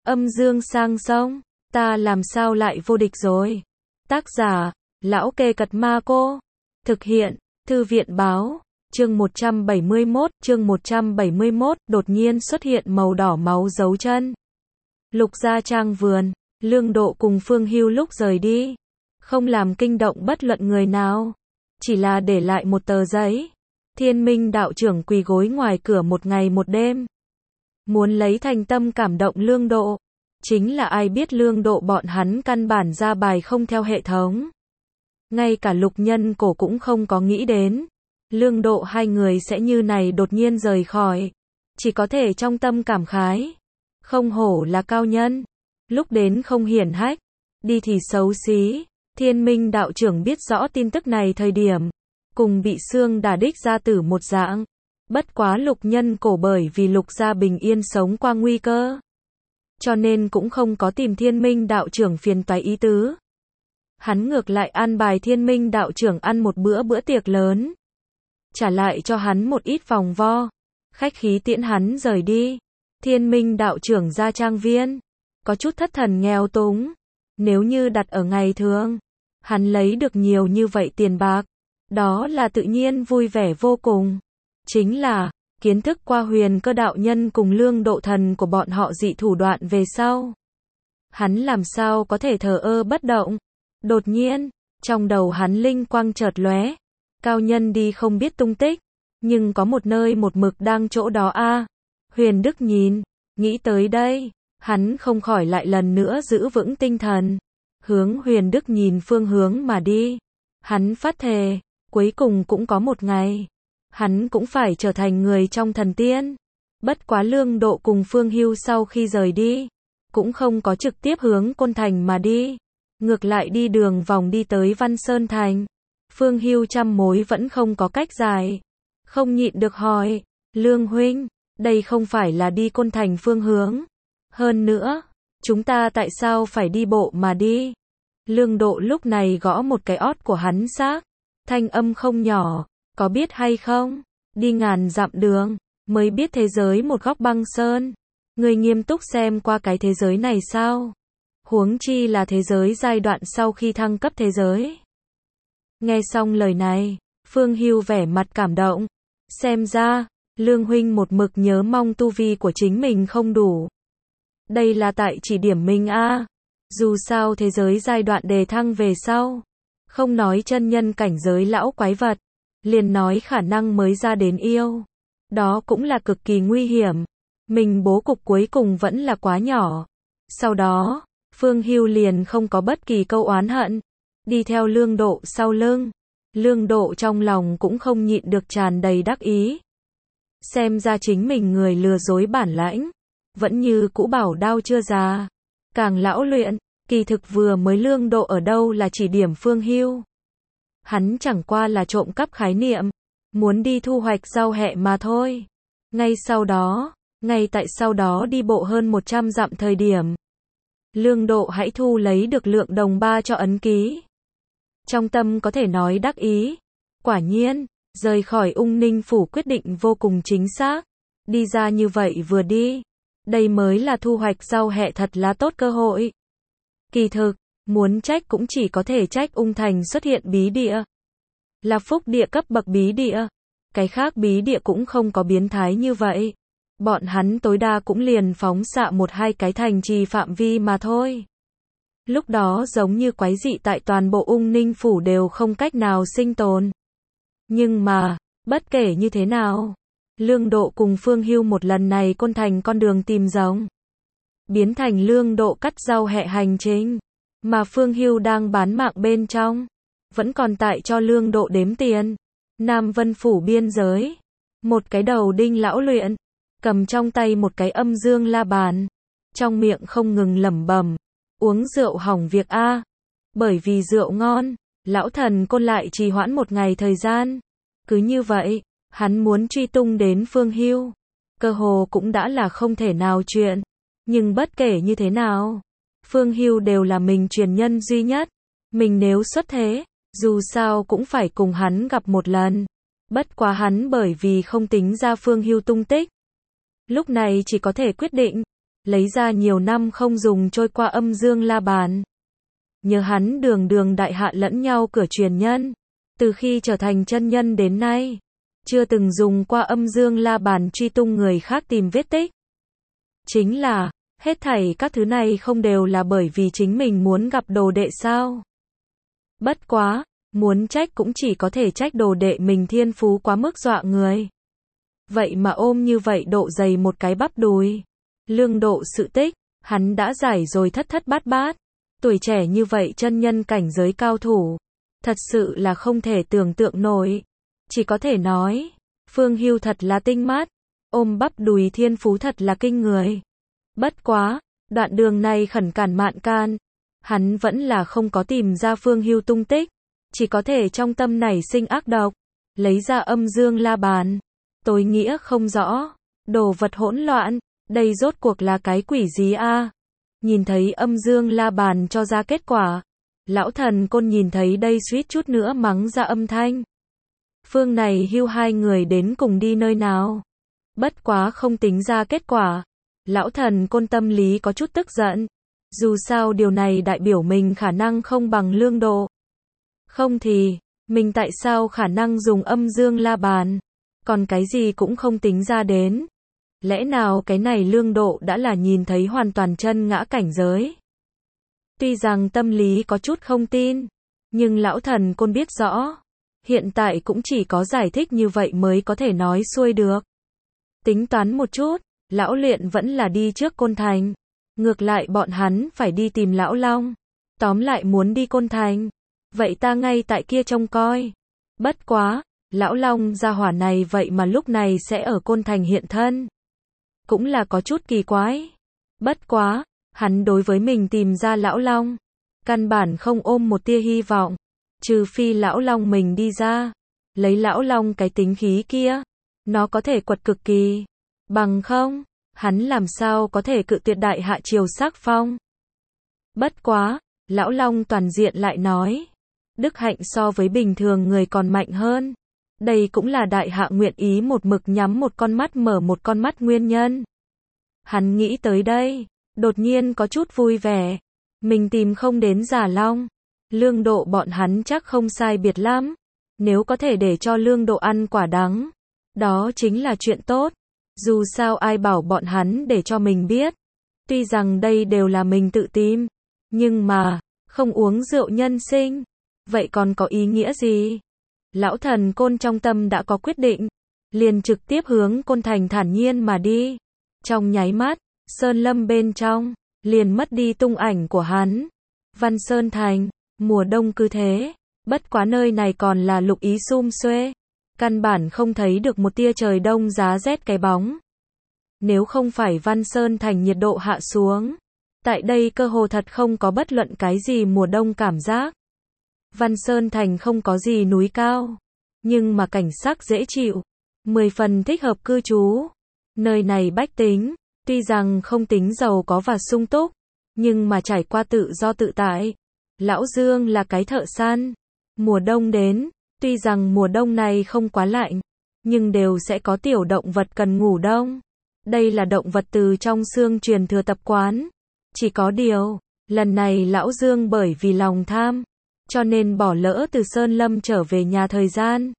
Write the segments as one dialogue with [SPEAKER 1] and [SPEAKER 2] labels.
[SPEAKER 1] Âm dương sang sông, ta làm sao lại vô địch rồi. Tác giả, Lão Kê Cật Ma Cô. Thực hiện, Thư viện Báo. Chương 171, đột nhiên xuất hiện màu đỏ máu dấu chân. Lục Gia Trang vườn, Lương Độ cùng Phương Hưu lúc rời đi, không làm kinh động bất luận người nào, chỉ là để lại một tờ giấy. Thiên Minh đạo trưởng quỳ gối ngoài cửa một ngày một đêm, muốn lấy thành tâm cảm động Lương Độ. Chính là ai biết Lương Độ bọn hắn căn bản ra bài không theo hệ thống. Ngay cả Lục Nhân Cổ cũng không có nghĩ đến Lương Độ hai người sẽ như này đột nhiên rời khỏi, chỉ có thể trong tâm cảm khái. Không hổ là cao nhân, lúc đến không hiển hách, đi thì xấu xí. Thiên Minh đạo trưởng biết rõ tin tức này thời điểm, cùng bị xương đả đích gia tử một dạng. Bất quá Lục Nhân Cổ bởi vì Lục gia bình yên sống qua nguy cơ, cho nên cũng không có tìm Thiên Minh đạo trưởng phiền toái ý tứ. Hắn ngược lại an bài Thiên Minh đạo trưởng ăn một bữa tiệc lớn, trả lại cho hắn một ít vòng vo, khách khí tiễn hắn rời đi. Thiên Minh đạo trưởng ra trang viên, có chút thất thần nghèo túng. Nếu như đặt ở ngày thường, hắn lấy được nhiều như vậy tiền bạc, đó là tự nhiên vui vẻ vô cùng. Chính là, kiến thức qua Huyền Cơ đạo nhân cùng Lương Độ thần của bọn họ dị thủ đoạn về sau, hắn làm sao có thể thờ ơ bất động. Đột nhiên, trong đầu hắn linh quang chợt lóe, cao nhân đi không biết tung tích, nhưng có một nơi một mực đang chỗ đó a. Huyền Đức nhìn, nghĩ tới đây, hắn không khỏi lại lần nữa giữ vững tinh thần, hướng Huyền Đức nhìn phương hướng mà đi. Hắn phát thề, cuối cùng cũng có một ngày, hắn cũng phải trở thành người trong thần tiên. Bất quá Lương Độ cùng Phương Hưu sau khi rời đi, cũng không có trực tiếp hướng Côn Thành mà đi, ngược lại đi đường vòng đi tới Văn Sơn Thành. Phương Hưu trăm mối vẫn không có cách giải, không nhịn được hỏi, Lương huynh, đây không phải là đi Côn Thành phương hướng. Hơn nữa, chúng ta tại sao phải đi bộ mà đi? Lương Độ lúc này gõ một cái ót của hắn xác, thanh âm không nhỏ, có biết hay không? Đi ngàn dặm đường, mới biết thế giới một góc băng sơn. Người nghiêm túc xem qua cái thế giới này sao? Huống chi là thế giới giai đoạn sau khi thăng cấp thế giới. Nghe xong lời này, Phương Hưu vẻ mặt cảm động. Xem ra, Lương huynh một mực nhớ mong tu vi của chính mình không đủ. Đây là tại chỉ điểm mình a. Dù sao thế giới giai đoạn đề thăng về sau, không nói chân nhân cảnh giới lão quái vật, liền nói khả năng mới ra đến yêu, đó cũng là cực kỳ nguy hiểm. Mình bố cục cuối cùng vẫn là quá nhỏ. Sau đó, Phương Hưu liền không có bất kỳ câu oán hận, đi theo Lương Độ sau lưng. Lương Độ trong lòng cũng không nhịn được tràn đầy đắc ý. Xem ra chính mình người lừa dối bản lãnh, vẫn như cũ bảo đao chưa già, càng lão luyện. Kỳ thực vừa mới Lương Độ ở đâu là chỉ điểm Phương Hưu. Hắn chẳng qua là trộm cắp khái niệm, muốn đi thu hoạch rau hẹ mà thôi. Ngay tại sau đó đi bộ hơn 100 dặm thời điểm, Lương Độ hãy thu lấy được lượng đồng 3 cho ấn ký. Trong tâm có thể nói đắc ý. Quả nhiên, rời khỏi Ung Ninh phủ quyết định vô cùng chính xác. Đi ra như vậy vừa đi, đây mới là thu hoạch rau hẹ thật là tốt cơ hội. Kỳ thực, muốn trách cũng chỉ có thể trách Ung Thành xuất hiện bí địa, là phúc địa cấp bậc bí địa. Cái khác bí địa cũng không có biến thái như vậy. Bọn hắn tối đa cũng liền phóng xạ một hai cái thành trì phạm vi mà thôi. Lúc đó giống như quái dị tại toàn bộ Ung Ninh phủ đều không cách nào sinh tồn. Nhưng mà, bất kể như thế nào, Lương Độ cùng Phương Hưu một lần này Côn Thành con đường tìm giống, biến thành Lương Độ cắt rau hẹ hành trình, mà Phương Hưu đang bán mạng bên trong, vẫn còn tại cho Lương Độ đếm tiền. Nam Vân phủ biên giới, một cái đầu đinh lão luyện, cầm trong tay một cái âm dương la bàn, trong miệng không ngừng lẩm bẩm, uống rượu hỏng việc a. Bởi vì rượu ngon, lão thần Côn lại trì hoãn một ngày thời gian. Cứ như vậy, hắn muốn truy tung đến Phương Hưu, cơ hồ cũng đã là không thể nào chuyện. Nhưng bất kể như thế nào, Phương Hưu đều là mình truyền nhân duy nhất. Mình nếu xuất thế, dù sao cũng phải cùng hắn gặp một lần. Bất quá hắn bởi vì không tính ra Phương Hưu tung tích, lúc này chỉ có thể quyết định lấy ra nhiều năm không dùng trôi qua âm dương la bàn. Nhớ hắn đường đường đại hạ lẫn nhau cửa truyền nhân, từ khi trở thành chân nhân đến nay, chưa từng dùng qua âm dương la bàn truy tung người khác tìm vết tích. Chính là, hết thảy các thứ này không đều là bởi vì chính mình muốn gặp đồ đệ sao? Bất quá, muốn trách cũng chỉ có thể trách đồ đệ mình thiên phú quá mức dọa người. Vậy mà ôm như vậy độ dày một cái bắp đùi. Lương Độ sự tích, hắn đã giải rồi thất thất bát bát. Tuổi trẻ như vậy chân nhân cảnh giới cao thủ, thật sự là không thể tưởng tượng nổi. Chỉ có thể nói, Phương Hưu thật là tinh mắt, ôm bắp đùi thiên phú thật là kinh người. Bất quá, đoạn đường này khẩn cản mạn can, hắn vẫn là không có tìm ra Phương Hưu tung tích, chỉ có thể trong tâm nảy sinh ác độc, lấy ra âm dương la bàn. Tối nghĩa không rõ, đồ vật hỗn loạn, đây rốt cuộc là cái quỷ gì a? Nhìn thấy âm dương la bàn cho ra kết quả, lão thần côn nhìn thấy đây suýt chút nữa mắng ra âm thanh. Phương này Hưu hai người đến cùng đi nơi nào? Bất quá không tính ra kết quả, lão thần côn tâm lý có chút tức giận. Dù sao điều này đại biểu mình khả năng không bằng Lương Độ. Không thì, mình tại sao khả năng dùng âm dương la bàn, còn cái gì cũng không tính ra đến. Lẽ nào cái này Lương Độ đã là nhìn thấy hoàn toàn chân ngã cảnh giới? Tuy rằng tâm lý có chút không tin, nhưng lão thần côn biết rõ, hiện tại cũng chỉ có giải thích như vậy mới có thể nói xuôi được. Tính toán một chút, lão luyện vẫn là đi trước Côn Thành, ngược lại bọn hắn phải đi tìm lão Long. Tóm lại muốn đi Côn Thành, vậy ta ngay tại kia trông coi. Bất quá, lão Long gia hỏa này vậy mà lúc này sẽ ở Côn Thành hiện thân, cũng là có chút kỳ quái. Bất quá, hắn đối với mình tìm ra lão Long, căn bản không ôm một tia hy vọng, trừ phi lão Long mình đi ra, lấy lão Long cái tính khí kia, nó có thể quật cực kỳ, bằng không, hắn làm sao có thể cự tuyệt đại hạ triều sắc phong. Bất quá, lão Long toàn diện lại nói, đức hạnh so với bình thường người còn mạnh hơn. Đây cũng là đại hạ nguyện ý một mực nhắm một con mắt mở một con mắt nguyên nhân. Hắn nghĩ tới đây, đột nhiên có chút vui vẻ. Mình tìm không đến Giả Long, Lương Độ bọn hắn chắc không sai biệt lắm. Nếu có thể để cho Lương Độ ăn quả đắng, đó chính là chuyện tốt. Dù sao ai bảo bọn hắn để cho mình biết. Tuy rằng đây đều là mình tự tìm, nhưng mà, không uống rượu nhân sinh, vậy còn có ý nghĩa gì? Lão thần côn trong tâm đã có quyết định, liền trực tiếp hướng Côn Thành thản nhiên mà đi. Trong nháy mắt, Sơn Lâm bên trong, liền mất đi tung ảnh của hắn. Văn Sơn Thành, mùa đông cứ thế, bất quá nơi này còn là lục ý sum xuê, căn bản không thấy được một tia trời đông giá rét cái bóng. Nếu không phải Văn Sơn Thành nhiệt độ hạ xuống, tại đây cơ hồ thật không có bất luận cái gì mùa đông cảm giác. Văn Sơn Thành không có gì núi cao, nhưng mà cảnh sắc dễ chịu, 10 phần thích hợp cư trú. Nơi này bách tính, tuy rằng không tính giàu có và sung túc, nhưng mà trải qua tự do tự tại. Lão Dương là cái thợ săn. Mùa đông đến, tuy rằng mùa đông này không quá lạnh, nhưng đều sẽ có tiểu động vật cần ngủ đông. Đây là động vật từ trong xương truyền thừa tập quán. Chỉ có điều, lần này Lão Dương bởi vì lòng tham, cho nên bỏ lỡ từ Sơn Lâm trở về nhà thời gian.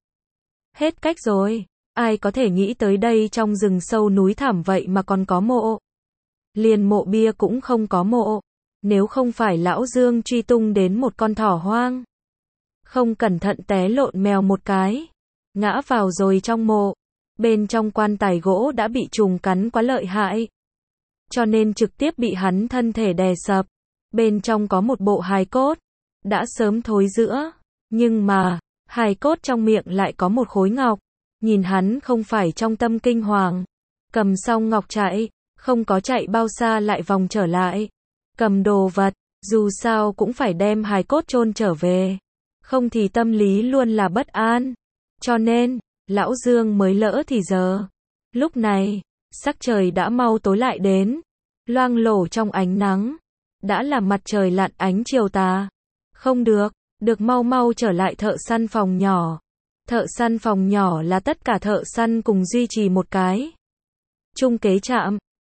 [SPEAKER 1] Hết cách rồi, ai có thể nghĩ tới đây trong rừng sâu núi thẳm vậy mà còn có mộ. Liền mộ bia cũng không có mộ, nếu không phải Lão Dương truy tung đến một con thỏ hoang. Không cẩn thận té lộn mèo một cái, ngã vào rồi trong mộ, bên trong quan tài gỗ đã bị trùng cắn quá lợi hại. Cho nên trực tiếp bị hắn thân thể đè sập, bên trong có một bộ hài cốt. Đã sớm thối rữa, nhưng mà, hài cốt trong miệng lại có một khối ngọc, nhìn hắn không phải trong tâm kinh hoàng. Cầm xong ngọc chạy, không có chạy bao xa lại vòng trở lại. Cầm đồ vật, dù sao cũng phải đem hài cốt chôn trở về, không thì tâm lý luôn là bất an. Cho nên, Lão Dương mới lỡ thì giờ. Lúc này, sắc trời đã mau tối lại đến, loang lổ trong ánh nắng, đã là mặt trời lặn ánh chiều tà. Không được, được mau mau trở lại thợ săn phòng nhỏ. Thợ săn phòng nhỏ là tất cả thợ săn cùng duy trì một cái chung kế trạm,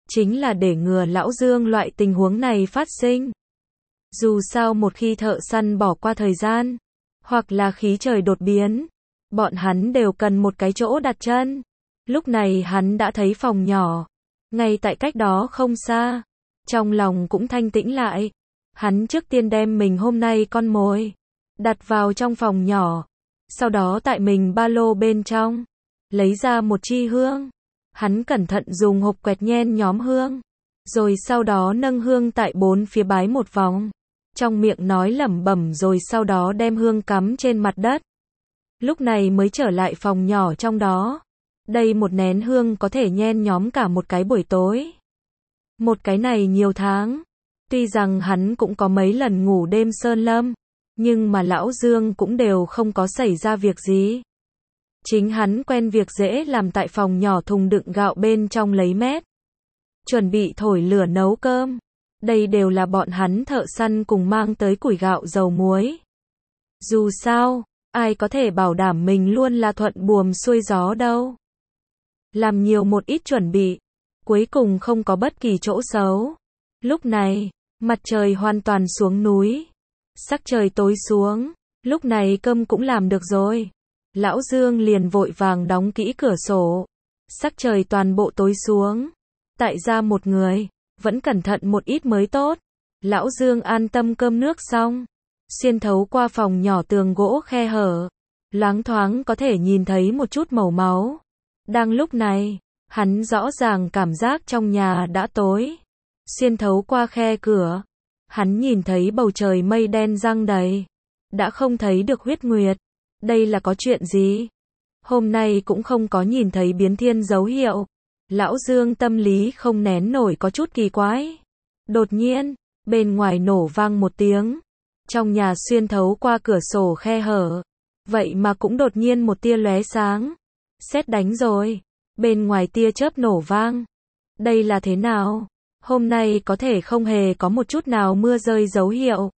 [SPEAKER 1] chính là để ngừa Lão Dương loại tình huống này phát sinh. Dù sao một khi thợ săn bỏ qua thời gian, hoặc là khí trời đột biến, bọn hắn đều cần một cái chỗ đặt chân. Lúc này hắn đã thấy phòng nhỏ, ngay tại cách đó không xa. Trong lòng cũng thanh tĩnh lại. Hắn trước tiên đem mình hôm nay con mồi đặt vào trong phòng nhỏ. Sau đó tại mình ba lô bên trong lấy ra một chi hương. Hắn cẩn thận dùng hộp quẹt nhen nhóm hương. Rồi sau đó nâng hương tại bốn phía bái một vòng. Trong miệng nói lẩm bẩm rồi sau đó đem hương cắm trên mặt đất. Lúc này mới trở lại phòng nhỏ trong đó. Đây một nén hương có thể nhen nhóm cả một cái buổi tối. Một cái này nhiều tháng. Tuy rằng hắn cũng có mấy lần ngủ đêm sơn lâm, nhưng mà Lão Dương cũng đều không có xảy ra việc gì. Chính hắn quen việc dễ làm tại phòng nhỏ thùng đựng gạo bên trong lấy mét. Chuẩn bị thổi lửa nấu cơm. Đây đều là bọn hắn thợ săn cùng mang tới củi gạo dầu muối. Dù sao, ai có thể bảo đảm mình luôn là thuận buồm xuôi gió đâu. Làm nhiều một ít chuẩn bị, cuối cùng không có bất kỳ chỗ xấu. Lúc này, mặt trời hoàn toàn xuống núi. Sắc trời tối xuống, lúc này cơm cũng làm được rồi. Lão Dương liền vội vàng đóng kỹ cửa sổ. Sắc trời toàn bộ tối xuống. Tại gia một người, vẫn cẩn thận một ít mới tốt. Lão Dương an tâm cơm nước xong, xuyên thấu qua phòng nhỏ tường gỗ khe hở, loáng thoáng có thể nhìn thấy một chút màu máu. Đang lúc này, hắn rõ ràng cảm giác trong nhà đã tối. Xuyên thấu qua khe cửa, hắn nhìn thấy bầu trời mây đen giăng đầy. Đã không thấy được huyết nguyệt. Đây là có chuyện gì? Hôm nay cũng không có nhìn thấy biến thiên dấu hiệu. Lão Dương tâm lý không nén nổi có chút kỳ quái. Đột nhiên, bên ngoài nổ vang một tiếng. Trong nhà xuyên thấu qua cửa sổ khe hở. Vậy mà cũng đột nhiên một tia lóe sáng. Sét đánh rồi. Bên ngoài tia chớp nổ vang. Đây là thế nào? Hôm nay có thể không hề có một chút nào mưa rơi dấu hiệu.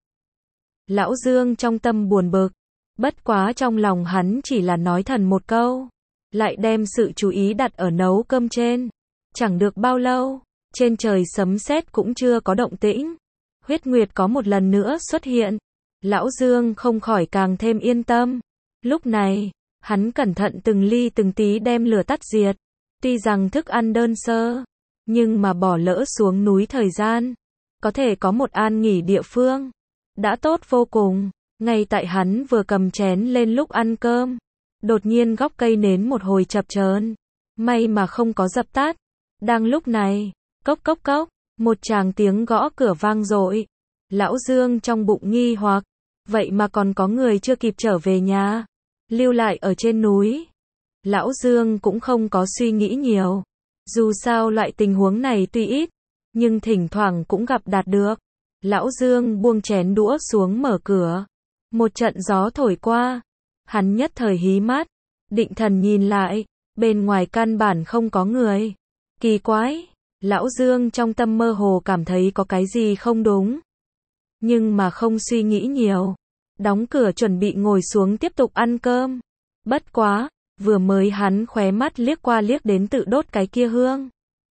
[SPEAKER 1] Lão Dương trong tâm buồn bực. Bất quá trong lòng hắn chỉ là nói thầm một câu. Lại đem sự chú ý đặt ở nấu cơm trên. Chẳng được bao lâu, trên trời sấm sét cũng chưa có động tĩnh. Huyết nguyệt có một lần nữa xuất hiện. Lão Dương không khỏi càng thêm yên tâm. Lúc này, hắn cẩn thận từng ly từng tí đem lửa tắt diệt. Tuy rằng thức ăn đơn sơ, nhưng mà bỏ lỡ xuống núi thời gian, có thể có một an nghỉ địa phương, đã tốt vô cùng. Ngay tại hắn vừa cầm chén lên lúc ăn cơm, đột nhiên góc cây nến một hồi chập chờn, may mà không có dập tắt. Đang lúc này, cốc cốc cốc, một tràng tiếng gõ cửa vang dội. Lão Dương trong bụng nghi hoặc, vậy mà còn có người chưa kịp trở về nhà, lưu lại ở trên núi. Lão Dương cũng không có suy nghĩ nhiều. Dù sao loại tình huống này tuy ít, nhưng thỉnh thoảng cũng gặp đạt được. Lão Dương buông chén đũa xuống mở cửa. Một trận gió thổi qua. Hắn nhất thời hí mắt, định thần nhìn lại. Bên ngoài căn bản không có người. Kỳ quái, Lão Dương trong tâm mơ hồ cảm thấy có cái gì không đúng. Nhưng mà không suy nghĩ nhiều. Đóng cửa chuẩn bị ngồi xuống tiếp tục ăn cơm. Bất quá, vừa mới hắn khóe mắt liếc qua liếc đến tự đốt cái kia hương.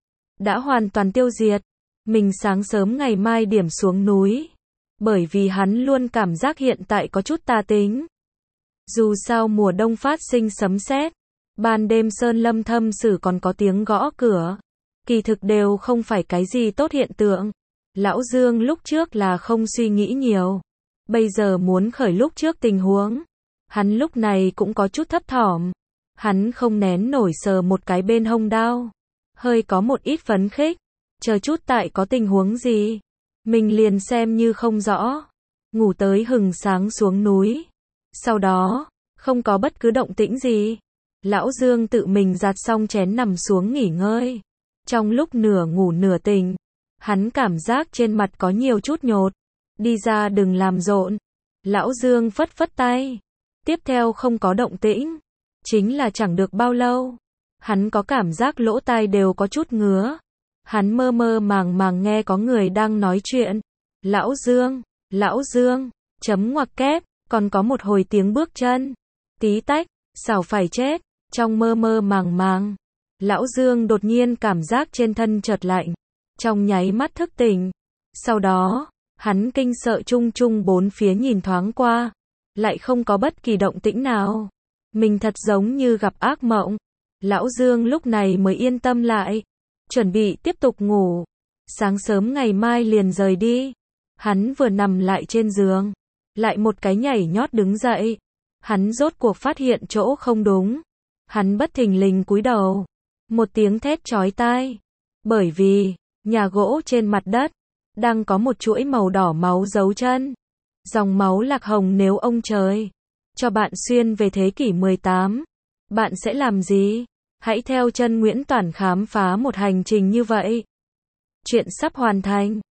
[SPEAKER 1] Đã hoàn toàn tiêu diệt. Mình sáng sớm ngày mai điểm xuống núi. Bởi vì hắn luôn cảm giác hiện tại có chút tà tính. Dù sao mùa đông phát sinh sấm sét, ban đêm sơn lâm thâm sử còn có tiếng gõ cửa. Kỳ thực đều không phải cái gì tốt hiện tượng. Lão Dương lúc trước là không suy nghĩ nhiều. Bây giờ muốn khởi lúc trước tình huống. Hắn lúc này cũng có chút thấp thỏm. Hắn không nén nổi sờ một cái bên hông đao. Hơi có một ít phấn khích. Chờ chút tại có tình huống gì. Mình liền xem như không rõ. Ngủ tới hừng sáng xuống núi. Sau đó, không có bất cứ động tĩnh gì. Lão Dương tự mình giặt xong chén nằm xuống nghỉ ngơi. Trong lúc nửa ngủ nửa tỉnh, hắn cảm giác trên mặt có nhiều chút nhột. Đi ra đừng làm rộn. Lão Dương phất phất tay. Tiếp theo không có động tĩnh. Chính là chẳng được bao lâu. Hắn có cảm giác lỗ tai đều có chút ngứa. Hắn mơ mơ màng màng nghe có người đang nói chuyện. Lão Dương, chấm ngoặc kép, còn có một hồi tiếng bước chân. Tí tách, xảo phải chết. Trong mơ mơ màng màng, Lão Dương đột nhiên cảm giác trên thân chợt lạnh. trong nháy mắt thức tỉnh. Sau đó, hắn kinh sợ chung chung bốn phía nhìn thoáng qua, lại không có bất kỳ động tĩnh nào. Mình thật giống như gặp ác mộng. Lão Dương lúc này mới yên tâm lại, chuẩn bị tiếp tục ngủ. Sáng sớm ngày mai liền rời đi. Hắn vừa nằm lại trên giường, lại một cái nhảy nhót đứng dậy. Hắn rốt cuộc phát hiện chỗ không đúng. Hắn bất thình lình cúi đầu. Một tiếng thét chói tai. Bởi vì, nhà gỗ trên mặt đất, đang có một chuỗi màu đỏ máu dấu chân. Dòng máu lạc hồng nếu ông trời cho bạn xuyên về thế kỷ 18, bạn sẽ làm gì? Hãy theo chân Nguyễn Toản khám phá một hành trình như vậy. Chuyện sắp hoàn thành.